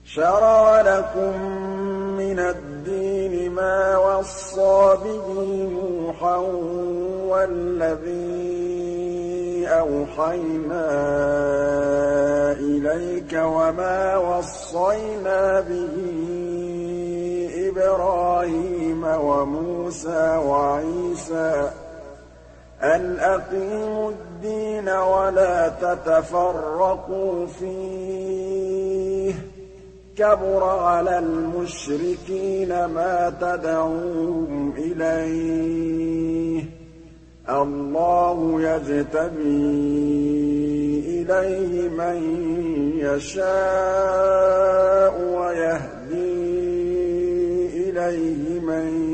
شَرَعَ لَكُم مِّنَ الدِّينِ مَا وَصَّىٰ بِهِ نُوحًا وَالَّذِي أَوْحَيْنَا إِلَيْكَ وَمَا وَصَّيْنَا بِهِ إِبْرَاهِيمَ وَمُوسَىٰ وَعِيسَىٰ أَنْ أَقِيمُوا الدِّينَ وَلَا تَتَفَرَّقُوا فِيهِ ۚ كَبُرَ عَلَى الْمُشْرِكِينَ مَا تَدْعُوهُمْ إِلَيْهِ ۚ اللَّهُ يَجْتَبِي إِلَيْهِ مَن يَشَاءُ وَيَهْدِي إِلَيْهِ مَن